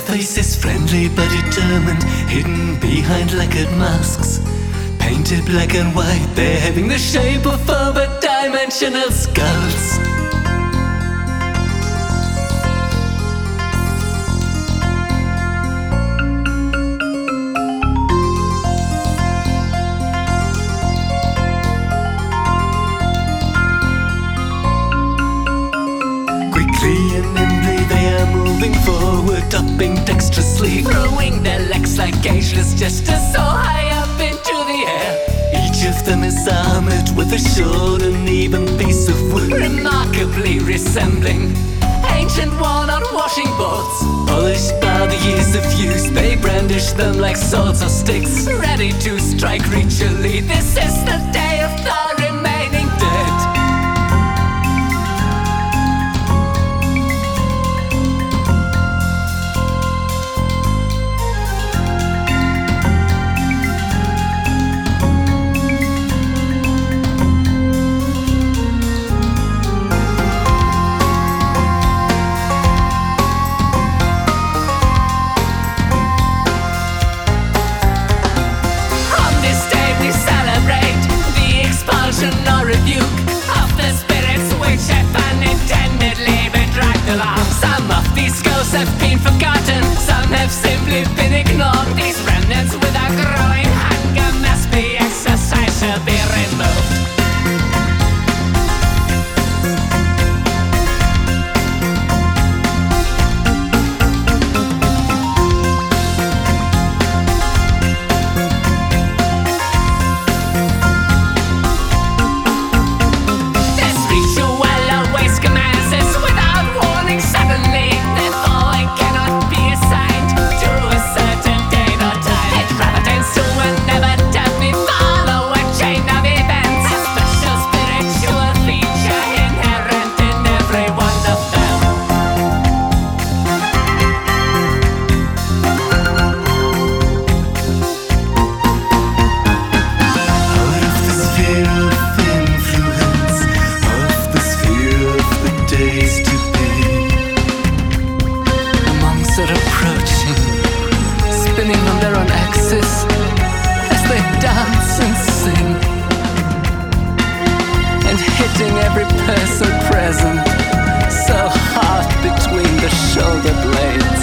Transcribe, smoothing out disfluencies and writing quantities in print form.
faces friendly but determined, hidden behind lacquered masks. Painted black and white, they're having the shape of overdimensional skulls. Quickly and nimbly they are moving forward, upping dexterously, throwing their legs like ageless gestures so high up into the air. Each of them is armored with a short and even piece of wood, remarkably resembling ancient worn-out washing boards. Polished by the years of use, they brandish them like swords or sticks, ready to strike ritually. This is the day of the remaining dead. Or rebuke of the spirits which have unintendedly been dragged along. Some of these ghosts have been forgotten, some have simply been ignored. These remnants without growing hunger must be exercised to be removed. Spinning on their own axis as they dance and sing, and hitting every person present so hard between the shoulder blades.